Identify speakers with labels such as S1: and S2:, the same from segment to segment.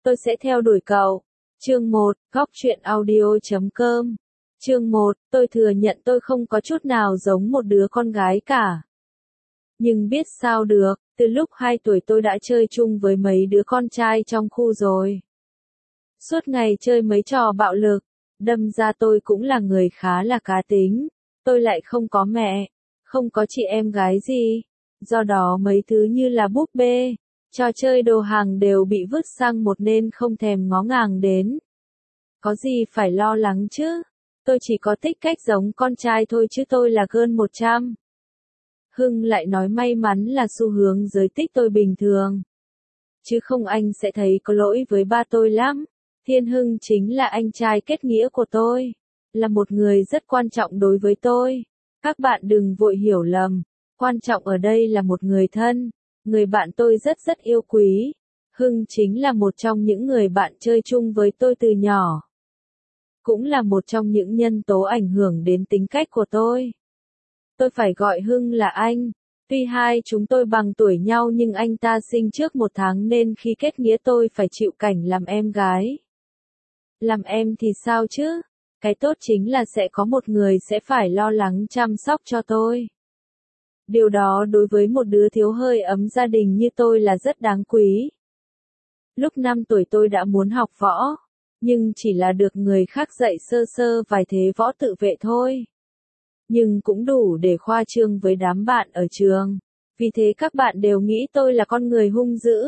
S1: tôi sẽ theo đuổi cậu. Chương 1, Góc truyện audio.com. Chương 1, tôi thừa nhận tôi không có chút nào giống một đứa con gái cả. Nhưng biết sao được, từ lúc 2 tuổi tôi đã chơi chung với mấy đứa con trai trong khu rồi. Suốt ngày chơi mấy trò bạo lực, đâm ra tôi cũng là người khá là cá tính. Tôi lại không có mẹ, không có chị em gái gì. Do đó mấy thứ như là búp bê, trò chơi đồ hàng đều bị vứt sang một nên không thèm ngó ngàng đến. Có gì phải lo lắng chứ? Tôi chỉ có thích cách giống con trai thôi chứ tôi là girl 100. Hưng lại nói may mắn là xu hướng giới tích tôi bình thường. Chứ không anh sẽ thấy có lỗi với ba tôi lắm. Thiên Hưng chính là anh trai kết nghĩa của tôi. Là một người rất quan trọng đối với tôi. Các bạn đừng vội hiểu lầm. Quan trọng ở đây là một người thân. Người bạn tôi rất rất yêu quý. Hưng chính là một trong những người bạn chơi chung với tôi từ nhỏ. Cũng là một trong những nhân tố ảnh hưởng đến tính cách của tôi. Tôi phải gọi Hưng là anh. Tuy hai chúng tôi bằng tuổi nhau nhưng anh ta sinh trước 1 tháng nên khi kết nghĩa tôi phải chịu cảnh làm em gái. Làm em thì sao chứ? Cái tốt chính là sẽ có một người sẽ phải lo lắng chăm sóc cho tôi. Điều đó đối với một đứa thiếu hơi ấm gia đình như tôi là rất đáng quý. Lúc 5 tuổi tôi đã muốn học võ, nhưng chỉ là được người khác dạy sơ sơ vài thế võ tự vệ thôi. Nhưng cũng đủ để khoa trương với đám bạn ở trường. Vì thế các bạn đều nghĩ tôi là con người hung dữ,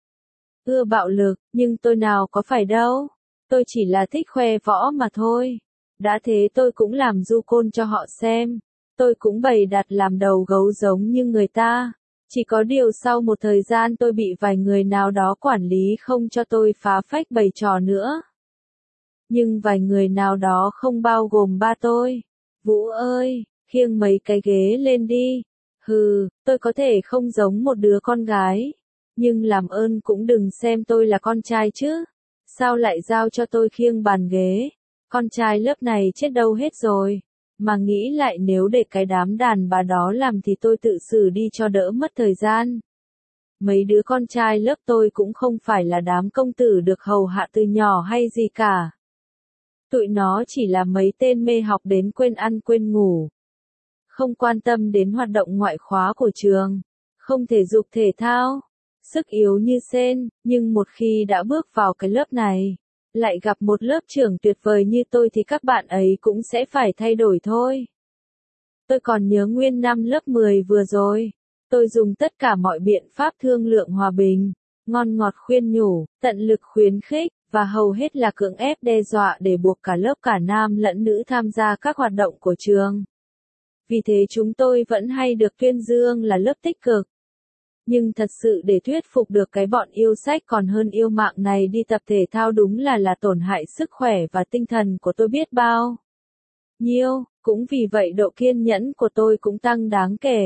S1: ưa bạo lực, nhưng tôi nào có phải đâu. Tôi chỉ là thích khoe võ mà thôi. Đã thế tôi cũng làm du côn cho họ xem. Tôi cũng bày đặt làm đầu gấu giống như người ta. Chỉ có điều sau một thời gian tôi bị vài người nào đó quản lý không cho tôi phá phách bày trò nữa. Nhưng vài người nào đó không bao gồm ba tôi. Vũ ơi, khiêng mấy cái ghế lên đi. Hừ, tôi có thể không giống một đứa con gái. Nhưng làm ơn cũng đừng xem tôi là con trai chứ. Sao lại giao cho tôi khiêng bàn ghế? Con trai lớp này chết đâu hết rồi. Mà nghĩ lại nếu để cái đám đàn bà đó làm thì tôi tự xử đi cho đỡ mất thời gian. Mấy đứa con trai lớp tôi cũng không phải là đám công tử được hầu hạ từ nhỏ hay gì cả. Tụi nó chỉ là mấy tên mê học đến quên ăn quên ngủ. Không quan tâm đến hoạt động ngoại khóa của trường. Không thể dục thể thao. Sức yếu như sên, nhưng một khi đã bước vào cái lớp này, lại gặp một lớp trưởng tuyệt vời như tôi thì các bạn ấy cũng sẽ phải thay đổi thôi. Tôi còn nhớ nguyên năm lớp 10 vừa rồi, tôi dùng tất cả mọi biện pháp thương lượng hòa bình, ngon ngọt khuyên nhủ, tận lực khuyến khích, và hầu hết là cưỡng ép đe dọa để buộc cả lớp cả nam lẫn nữ tham gia các hoạt động của trường. Vì thế chúng tôi vẫn hay được tuyên dương là lớp tích cực. Nhưng thật sự để thuyết phục được cái bọn yêu sách còn hơn yêu mạng này đi tập thể thao đúng là tổn hại sức khỏe và tinh thần của tôi biết bao nhiêu, cũng vì vậy độ kiên nhẫn của tôi cũng tăng đáng kể.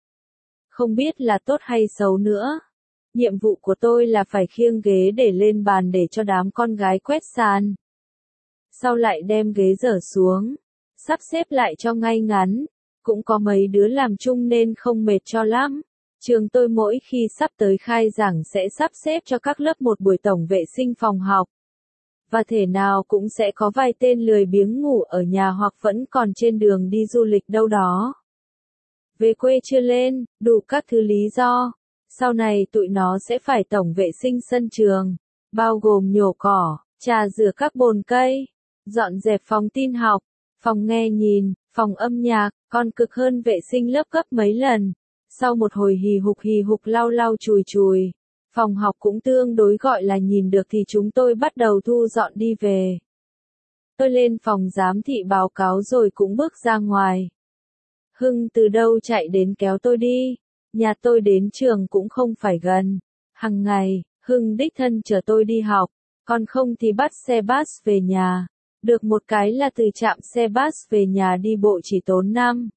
S1: Không biết là tốt hay xấu nữa. Nhiệm vụ của tôi là phải khiêng ghế để lên bàn để cho đám con gái quét sàn. Sau lại đem ghế dở xuống, sắp xếp lại cho ngay ngắn. Cũng có mấy đứa làm chung nên không mệt cho lắm. Trường tôi mỗi khi sắp tới khai giảng sẽ sắp xếp cho các lớp một buổi tổng vệ sinh phòng học. Và thể nào cũng sẽ có vài tên lười biếng ngủ ở nhà hoặc vẫn còn trên đường đi du lịch đâu đó. Về quê chưa lên, đủ các thứ lý do. Sau này tụi nó sẽ phải tổng vệ sinh sân trường, bao gồm nhổ cỏ, trà rửa các bồn cây, dọn dẹp phòng tin học, phòng nghe nhìn, phòng âm nhạc, còn cực hơn vệ sinh lớp gấp mấy lần. Sau một hồi hì hục lau lau chùi chùi, phòng học cũng tương đối gọi là nhìn được thì chúng tôi bắt đầu thu dọn đi về. Tôi lên phòng giám thị báo cáo rồi cũng bước ra ngoài. Hưng từ đâu chạy đến kéo tôi đi. Nhà tôi đến trường cũng không phải gần. Hằng ngày, Hưng đích thân chở tôi đi học, còn không thì bắt xe bus về nhà. Được một cái là từ trạm xe bus về nhà đi bộ chỉ tốn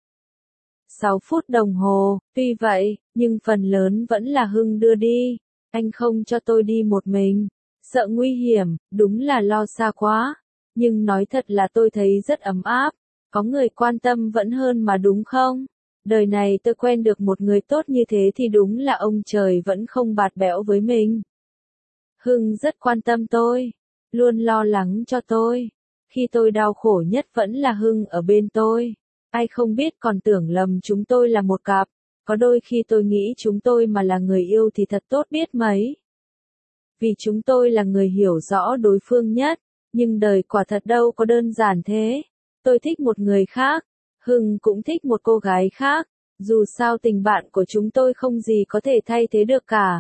S1: 6 phút đồng hồ, tuy vậy, nhưng phần lớn vẫn là Hưng đưa đi. Anh không cho tôi đi một mình. Sợ nguy hiểm, đúng là lo xa quá. Nhưng nói thật là tôi thấy rất ấm áp. Có người quan tâm vẫn hơn mà đúng không? Đời này tôi quen được một người tốt như thế thì đúng là ông trời vẫn không bạt bẽo với mình. Hưng rất quan tâm tôi, luôn lo lắng cho tôi. Khi tôi đau khổ nhất vẫn là Hưng ở bên tôi. Ai không biết còn tưởng lầm chúng tôi là một cặp. Có đôi khi tôi nghĩ chúng tôi mà là người yêu thì thật tốt biết mấy. Vì chúng tôi là người hiểu rõ đối phương nhất. Nhưng đời quả thật đâu có đơn giản thế. Tôi thích một người khác. Hưng cũng thích một cô gái khác. Dù sao tình bạn của chúng tôi không gì có thể thay thế được cả.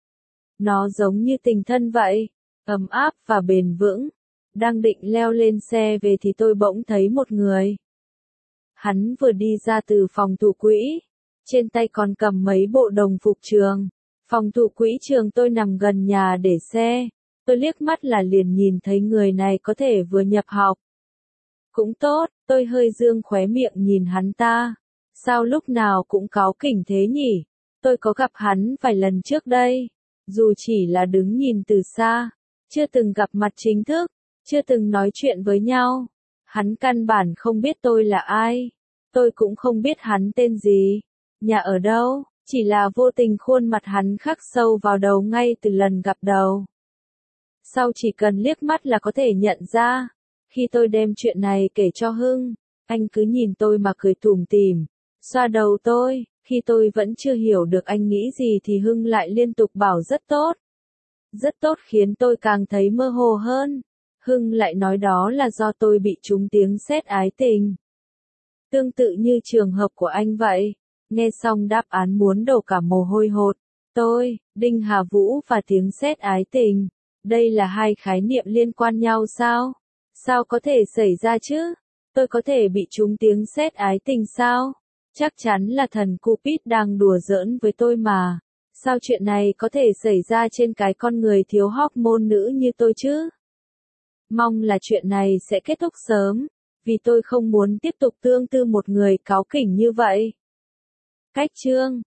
S1: Nó giống như tình thân vậy. Ấm áp và bền vững. Đang định leo lên xe về thì tôi bỗng thấy một người. Hắn vừa đi ra từ phòng thủ quỹ. Trên tay còn cầm mấy bộ đồng phục trường. Phòng thủ quỹ trường tôi nằm gần nhà để xe. Tôi liếc mắt là liền nhìn thấy người này có thể vừa nhập học. Cũng tốt, tôi hơi dương khóe miệng nhìn hắn ta. Sao lúc nào cũng cáu kỉnh thế nhỉ? Tôi có gặp hắn vài lần trước đây. Dù chỉ là đứng nhìn từ xa. Chưa từng gặp mặt chính thức. Chưa từng nói chuyện với nhau. Hắn căn bản không biết tôi là ai. Tôi cũng không biết hắn tên gì. Nhà ở đâu, chỉ là vô tình khuôn mặt hắn khắc sâu vào đầu ngay từ lần gặp đầu. Sau chỉ cần liếc mắt là có thể nhận ra. Khi tôi đem chuyện này kể cho Hưng, anh cứ nhìn tôi mà cười tủm tỉm, xoa đầu tôi. Khi tôi vẫn chưa hiểu được anh nghĩ gì thì Hưng lại liên tục bảo rất tốt. Rất tốt khiến tôi càng thấy mơ hồ hơn. Hưng lại nói đó là do tôi bị trúng tiếng sét ái tình. Tương tự như trường hợp của anh vậy. Nghe xong đáp án muốn đổ cả mồ hôi hột. Tôi, Đinh Hà Vũ và tiếng sét ái tình. Đây là hai khái niệm liên quan nhau sao? Sao có thể xảy ra chứ? Tôi có thể bị trúng tiếng sét ái tình sao? Chắc chắn là thần Cupid đang đùa giỡn với tôi mà. Sao chuyện này có thể xảy ra trên cái con người thiếu hormone nữ như tôi chứ? Mong là chuyện này sẽ kết thúc sớm. Vì tôi không muốn tiếp tục tương tư một người cáu kỉnh như vậy. Cách chương